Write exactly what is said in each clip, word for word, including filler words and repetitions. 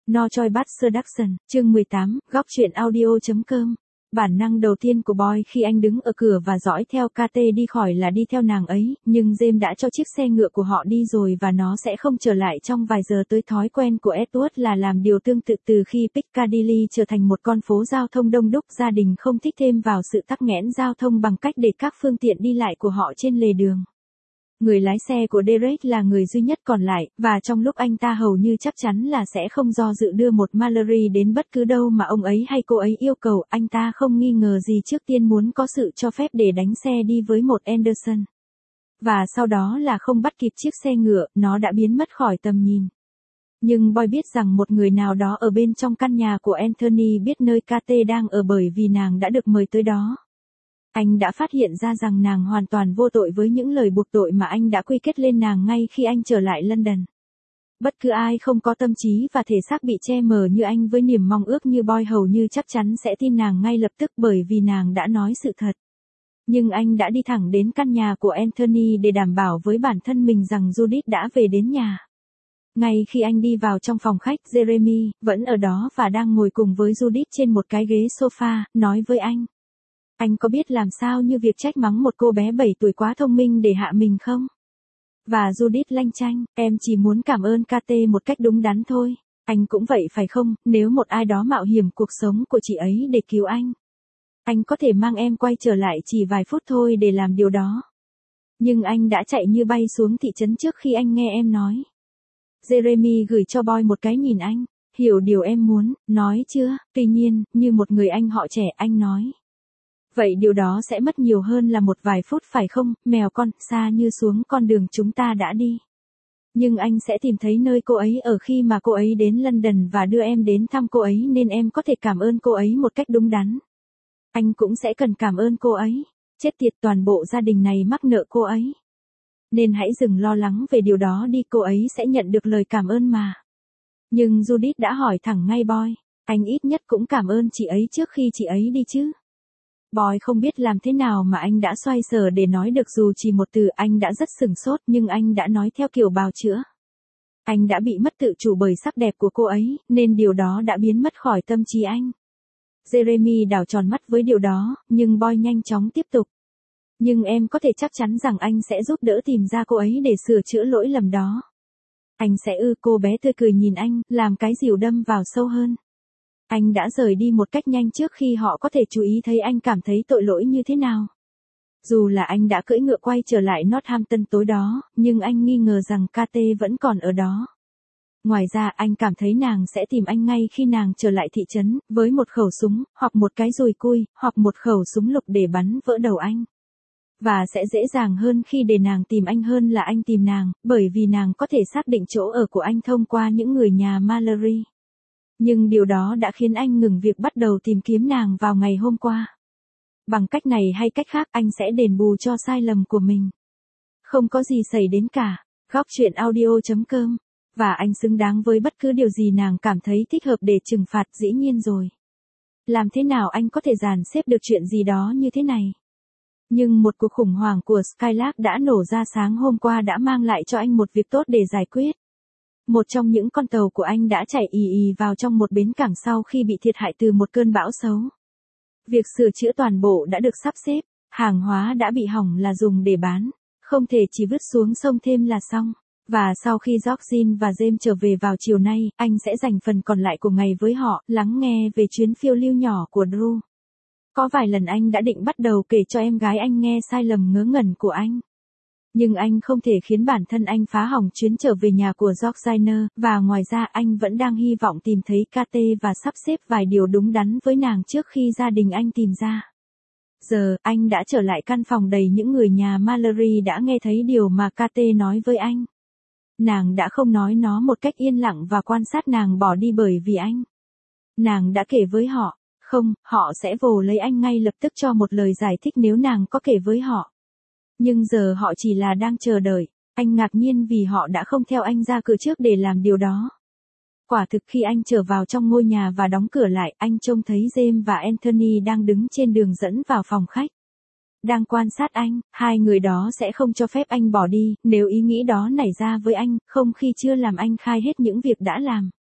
No Choi Bus Seduction, chương mười tám, góc truyện audio.com. Bản năng đầu tiên của Boy khi anh đứng ở cửa và dõi theo Kate đi khỏi là đi theo nàng ấy, nhưng James đã cho chiếc xe ngựa của họ đi rồi và nó sẽ không trở lại trong vài giờ tới. Thói quen của Edward là làm điều tương tự từ khi Piccadilly trở thành một con phố giao thông đông đúc. Gia đình không thích thêm vào sự tắc nghẽn giao thông bằng cách để các phương tiện đi lại của họ trên lề đường. Người lái xe của Derek là người duy nhất còn lại, và trong lúc anh ta hầu như chắc chắn là sẽ không do dự đưa một Mallory đến bất cứ đâu mà ông ấy hay cô ấy yêu cầu, anh ta không nghi ngờ gì trước tiên muốn có sự cho phép để đánh xe đi với một Anderson. Và sau đó là không bắt kịp chiếc xe ngựa, nó đã biến mất khỏi tầm nhìn. Nhưng Boy biết rằng một người nào đó ở bên trong căn nhà của Anthony biết nơi Kate đang ở bởi vì nàng đã được mời tới đó. Anh đã phát hiện ra rằng nàng hoàn toàn vô tội với những lời buộc tội mà anh đã quy kết lên nàng ngay khi anh trở lại London. Bất cứ ai không có tâm trí và thể xác bị che mờ như anh với niềm mong ước như Boy hầu như chắc chắn sẽ tin nàng ngay lập tức bởi vì nàng đã nói sự thật. Nhưng anh đã đi thẳng đến căn nhà của Anthony để đảm bảo với bản thân mình rằng Judith đã về đến nhà. Ngay khi anh đi vào trong phòng khách, Jeremy vẫn ở đó và đang ngồi cùng với Judith trên một cái ghế sofa, nói với anh. Anh có biết làm sao như việc trách mắng một cô bé bảy tuổi quá thông minh để hạ mình không? Và Judith lanh chanh, em chỉ muốn cảm ơn Kate một cách đúng đắn thôi. Anh cũng vậy phải không, nếu một ai đó mạo hiểm cuộc sống của chị ấy để cứu anh. Anh có thể mang em quay trở lại chỉ vài phút thôi để làm điều đó. Nhưng anh đã chạy như bay xuống thị trấn trước khi anh nghe em nói. Jeremy gửi cho Boy một cái nhìn anh, hiểu điều em muốn, nói chưa? Tuy nhiên, như một người anh họ trẻ, anh nói. Vậy điều đó sẽ mất nhiều hơn là một vài phút phải không, mèo con, xa như xuống con đường chúng ta đã đi. Nhưng anh sẽ tìm thấy nơi cô ấy ở khi mà cô ấy đến London và đưa em đến thăm cô ấy nên em có thể cảm ơn cô ấy một cách đúng đắn. Anh cũng sẽ cần cảm ơn cô ấy. Chết tiệt, toàn bộ gia đình này mắc nợ cô ấy. Nên hãy dừng lo lắng về điều đó đi, cô ấy sẽ nhận được lời cảm ơn mà. Nhưng Judith đã hỏi thẳng ngay Boy, anh ít nhất cũng cảm ơn chị ấy trước khi chị ấy đi chứ. Boy không biết làm thế nào mà anh đã xoay sở để nói được dù chỉ một từ. Anh đã rất sửng sốt nhưng anh đã nói theo kiểu bào chữa. Anh đã bị mất tự chủ bởi sắc đẹp của cô ấy, nên điều đó đã biến mất khỏi tâm trí anh. Jeremy đảo tròn mắt với điều đó, nhưng Boy nhanh chóng tiếp tục. Nhưng em có thể chắc chắn rằng anh sẽ giúp đỡ tìm ra cô ấy để sửa chữa lỗi lầm đó. Anh sẽ ư, cô bé tươi cười nhìn anh, làm cái dìu đâm vào sâu hơn. Anh đã rời đi một cách nhanh trước khi họ có thể chú ý thấy anh cảm thấy tội lỗi như thế nào. Dù là anh đã cưỡi ngựa quay trở lại Northampton tối đó, nhưng anh nghi ngờ rằng Kate vẫn còn ở đó. Ngoài ra anh cảm thấy nàng sẽ tìm anh ngay khi nàng trở lại thị trấn, với một khẩu súng, hoặc một cái dùi cui, hoặc một khẩu súng lục để bắn vỡ đầu anh. Và sẽ dễ dàng hơn khi để nàng tìm anh hơn là anh tìm nàng, bởi vì nàng có thể xác định chỗ ở của anh thông qua những người nhà Mallory. Nhưng điều đó đã khiến anh ngừng việc bắt đầu tìm kiếm nàng vào ngày hôm qua. Bằng cách này hay cách khác anh sẽ đền bù cho sai lầm của mình. Không có gì xảy đến cả. Góc truyện audio.com. Và anh xứng đáng với bất cứ điều gì nàng cảm thấy thích hợp để trừng phạt, dĩ nhiên rồi. Làm thế nào anh có thể dàn xếp được chuyện gì đó như thế này? Nhưng một cuộc khủng hoảng của Skylark đã nổ ra sáng hôm qua đã mang lại cho anh một việc tốt để giải quyết. Một trong những con tàu của anh đã chạy ì ì vào trong một bến cảng sau khi bị thiệt hại từ một cơn bão xấu. Việc sửa chữa toàn bộ đã được sắp xếp, hàng hóa đã bị hỏng là dùng để bán, không thể chỉ vứt xuống sông thêm là xong. Và sau khi Georgine và James trở về vào chiều nay, anh sẽ dành phần còn lại của ngày với họ, lắng nghe về chuyến phiêu lưu nhỏ của Drew. Có vài lần anh đã định bắt đầu kể cho em gái anh nghe sai lầm ngớ ngẩn của anh. Nhưng anh không thể khiến bản thân anh phá hỏng chuyến trở về nhà của Georgina, và ngoài ra anh vẫn đang hy vọng tìm thấy Kate và sắp xếp vài điều đúng đắn với nàng trước khi gia đình anh tìm ra. Giờ, anh đã trở lại căn phòng đầy những người nhà Mallory đã nghe thấy điều mà Kate nói với anh. Nàng đã không nói nó một cách yên lặng và quan sát nàng bỏ đi bởi vì anh. Nàng đã kể với họ, không, họ sẽ vồ lấy anh ngay lập tức cho một lời giải thích nếu nàng có kể với họ. Nhưng giờ họ chỉ là đang chờ đợi. Anh ngạc nhiên vì họ đã không theo anh ra cửa trước để làm điều đó. Quả thực khi anh trở vào trong ngôi nhà và đóng cửa lại, anh trông thấy James và Anthony đang đứng trên đường dẫn vào phòng khách. Đang quan sát anh, hai người đó sẽ không cho phép anh bỏ đi, nếu ý nghĩ đó nảy ra với anh, không khi chưa làm anh khai hết những việc đã làm.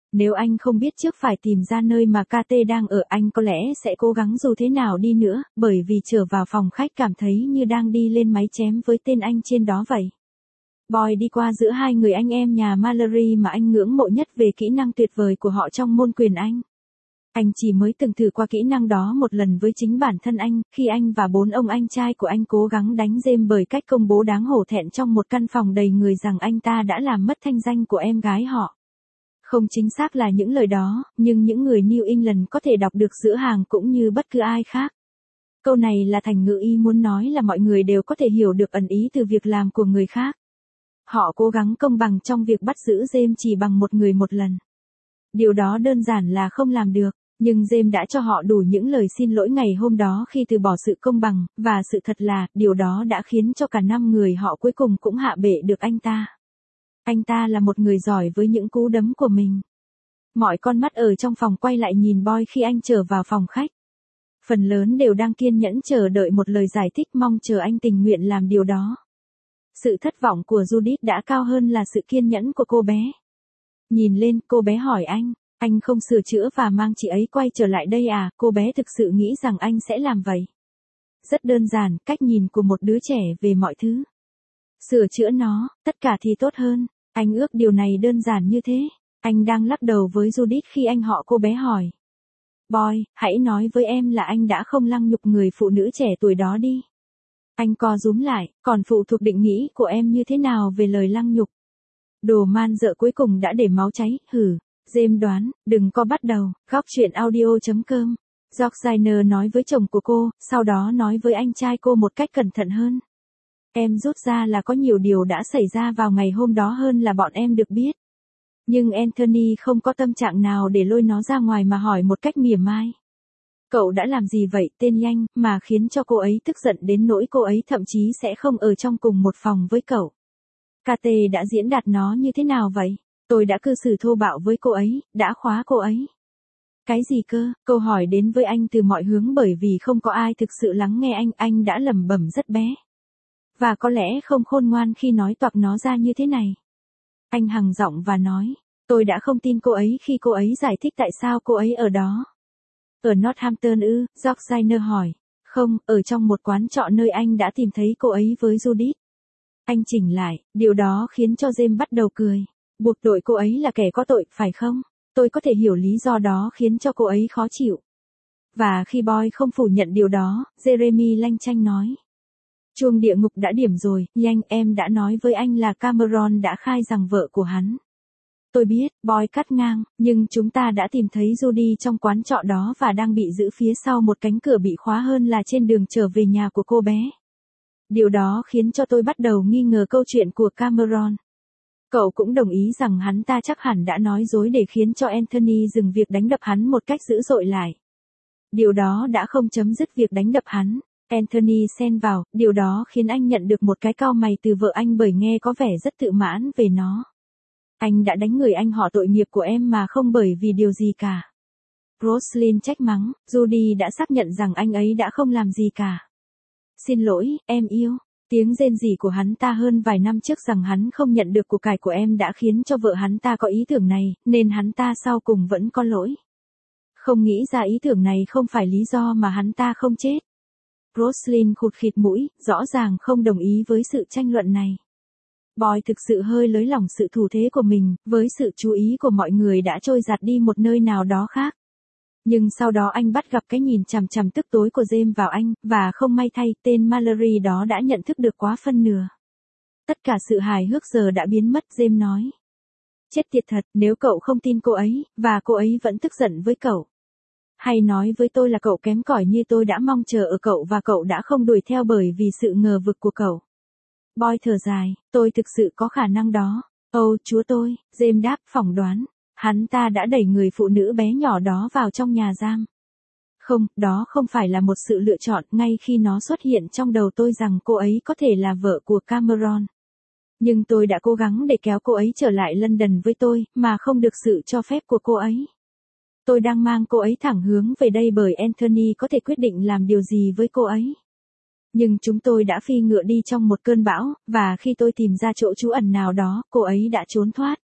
Nếu anh không biết trước phải tìm ra nơi mà ca tê đang ở, anh có lẽ sẽ cố gắng dù thế nào đi nữa, bởi vì trở vào phòng khách cảm thấy như đang đi lên máy chém với tên anh trên đó vậy. Boy đi qua giữa hai người anh em nhà Mallory mà anh ngưỡng mộ nhất về kỹ năng tuyệt vời của họ trong môn quyền Anh. Anh chỉ mới từng thử qua kỹ năng đó một lần với chính bản thân anh, khi anh và bốn ông anh trai của anh cố gắng đánh James bởi cách công bố đáng hổ thẹn trong một căn phòng đầy người rằng anh ta đã làm mất thanh danh của em gái họ. Không chính xác là những lời đó, nhưng những người New England có thể đọc được giữa hàng cũng như bất cứ ai khác. Câu này là thành ngữ ý muốn nói là mọi người đều có thể hiểu được ẩn ý từ việc làm của người khác. Họ cố gắng công bằng trong việc bắt giữ James chỉ bằng một người một lần. Điều đó đơn giản là không làm được, nhưng James đã cho họ đủ những lời xin lỗi ngày hôm đó khi từ bỏ sự công bằng, và sự thật là, điều đó đã khiến cho cả năm người họ cuối cùng cũng hạ bệ được anh ta. Anh ta là một người giỏi với những cú đấm của mình. Mọi con mắt ở trong phòng quay lại nhìn Boy khi anh trở vào phòng khách. Phần lớn đều đang kiên nhẫn chờ đợi một lời giải thích, mong chờ anh tình nguyện làm điều đó. Sự thất vọng của Judith đã cao hơn là sự kiên nhẫn của cô bé. Nhìn lên, cô bé hỏi anh, anh không sửa chữa và mang chị ấy quay trở lại đây à? Cô bé thực sự nghĩ rằng anh sẽ làm vậy. Rất đơn giản, cách nhìn của một đứa trẻ về mọi thứ. Sửa chữa nó, tất cả thì tốt hơn. Anh ước điều này đơn giản như thế. Anh đang lắc đầu với Judith khi anh họ cô bé hỏi. Boy, hãy nói với em là anh đã không lăng nhục người phụ nữ trẻ tuổi đó đi. Anh co rúm lại, còn phụ thuộc định nghĩ của em như thế nào về lời lăng nhục? Đồ man dợ cuối cùng đã để máu cháy, hử. James đoán, đừng có bắt đầu, góc chuyện audio chấm com. Georgina nói với chồng của cô, sau đó nói với anh trai cô một cách cẩn thận hơn. Em rút ra là có nhiều điều đã xảy ra vào ngày hôm đó hơn là bọn em được biết. Nhưng Anthony không có tâm trạng nào để lôi nó ra ngoài mà hỏi một cách mỉa mai. Cậu đã làm gì vậy, tên nhanh, mà khiến cho cô ấy tức giận đến nỗi cô ấy thậm chí sẽ không ở trong cùng một phòng với cậu. ca tê đã diễn đạt nó như thế nào vậy? Tôi đã cư xử thô bạo với cô ấy, đã khóa cô ấy. Cái gì cơ? Câu hỏi đến với anh từ mọi hướng bởi vì không có ai thực sự lắng nghe anh, anh đã lẩm bẩm rất bé. Và có lẽ không khôn ngoan khi nói toạc nó ra như thế này. Anh hằng giọng và nói, tôi đã không tin cô ấy khi cô ấy giải thích tại sao cô ấy ở đó. Ở Northampton ư? Georgina hỏi. Không, ở trong một quán trọ nơi anh đã tìm thấy cô ấy với Judith. Anh chỉnh lại, điều đó khiến cho James bắt đầu cười. Buộc tội cô ấy là kẻ có tội, phải không? Tôi có thể hiểu lý do đó khiến cho cô ấy khó chịu. Và khi Boy không phủ nhận điều đó, Jeremy lanh chanh nói. Chuông địa ngục đã điểm rồi, nhanh, em đã nói với anh là Cameron đã khai rằng vợ của hắn. Tôi biết, Boy cắt ngang, nhưng chúng ta đã tìm thấy Judy trong quán trọ đó và đang bị giữ phía sau một cánh cửa bị khóa hơn là trên đường trở về nhà của cô bé. Điều đó khiến cho tôi bắt đầu nghi ngờ câu chuyện của Cameron. Cậu cũng đồng ý rằng hắn ta chắc hẳn đã nói dối để khiến cho Anthony dừng việc đánh đập hắn một cách dữ dội lại. Điều đó đã không chấm dứt việc đánh đập hắn. Anthony xen vào, điều đó khiến anh nhận được một cái cau mày từ vợ anh bởi nghe có vẻ rất tự mãn về nó. Anh đã đánh người anh họ tội nghiệp của em mà không bởi vì điều gì cả. Roslyn trách mắng, Judy đã xác nhận rằng anh ấy đã không làm gì cả. Xin lỗi, em yêu. Tiếng rên rỉ của hắn ta hơn vài năm trước rằng hắn không nhận được của cải của em đã khiến cho vợ hắn ta có ý tưởng này, nên hắn ta sau cùng vẫn có lỗi. Không nghĩ ra ý tưởng này không phải lý do mà hắn ta không chết. Roslyn khụt khịt mũi, rõ ràng không đồng ý với sự tranh luận này. Boy thực sự hơi lới lỏng sự thủ thế của mình, với sự chú ý của mọi người đã trôi giạt đi một nơi nào đó khác. Nhưng sau đó anh bắt gặp cái nhìn chằm chằm tức tối của James vào anh, và không may thay, tên Mallory đó đã nhận thức được quá phân nửa. Tất cả sự hài hước giờ đã biến mất, James nói. Chết tiệt thật, nếu cậu không tin cô ấy, và cô ấy vẫn tức giận với cậu. Hay nói với tôi là cậu kém cỏi như tôi đã mong chờ ở cậu và cậu đã không đuổi theo bởi vì sự ngờ vực của cậu. Boy thở dài, tôi thực sự có khả năng đó. Ồ, chúa tôi, James đáp, phỏng đoán. Hắn ta đã đẩy người phụ nữ bé nhỏ đó vào trong nhà giam. Không, đó không phải là một sự lựa chọn, ngay khi nó xuất hiện trong đầu tôi rằng cô ấy có thể là vợ của Cameron. Nhưng tôi đã cố gắng để kéo cô ấy trở lại London với tôi, mà không được sự cho phép của cô ấy. Tôi đang mang cô ấy thẳng hướng về đây bởi Anthony có thể quyết định làm điều gì với cô ấy. Nhưng chúng tôi đã phi ngựa đi trong một cơn bão, và khi tôi tìm ra chỗ trú ẩn nào đó, cô ấy đã trốn thoát.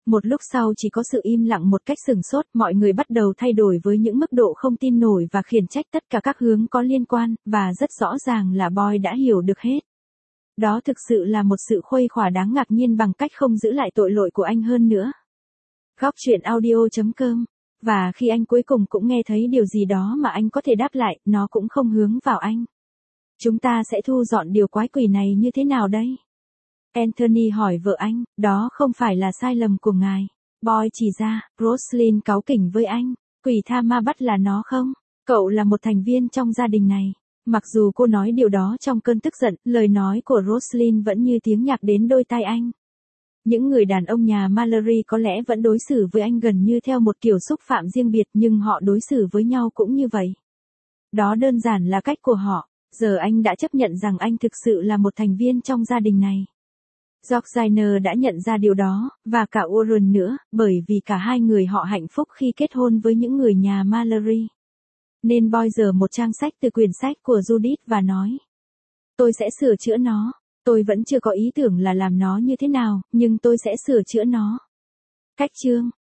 Một lúc sau chỉ có sự im lặng một cách sửng sốt, mọi người bắt đầu thay đổi với những mức độ không tin nổi và khiển trách tất cả các hướng có liên quan, và rất rõ ràng là Boy đã hiểu được hết. Đó thực sự là một sự khuây khỏa đáng ngạc nhiên bằng cách không giữ lại tội lỗi của anh hơn nữa. Góc truyện audio chấm com. Và khi anh cuối cùng cũng nghe thấy điều gì đó mà anh có thể đáp lại, nó cũng không hướng vào anh. Chúng ta sẽ thu dọn điều quái quỷ này như thế nào đây? Anthony hỏi vợ anh, đó không phải là sai lầm của ngài. Boy chỉ ra, Roslyn cáu kỉnh với anh. Quỷ tha ma bắt là nó không? Cậu là một thành viên trong gia đình này. Mặc dù cô nói điều đó trong cơn tức giận, lời nói của Roslyn vẫn như tiếng nhạc đến đôi tai anh. Những người đàn ông nhà Mallory có lẽ vẫn đối xử với anh gần như theo một kiểu xúc phạm riêng biệt, nhưng họ đối xử với nhau cũng như vậy. Đó đơn giản là cách của họ. Giờ anh đã chấp nhận rằng anh thực sự là một thành viên trong gia đình này. Georgina đã nhận ra điều đó, và cả Warren nữa, bởi vì cả hai người họ hạnh phúc khi kết hôn với những người nhà Mallory. Nên Boy giở một trang sách từ quyển sách của Judith và nói. Tôi sẽ sửa chữa nó. Tôi vẫn chưa có ý tưởng là làm nó như thế nào, nhưng tôi sẽ sửa chữa nó. Cách chương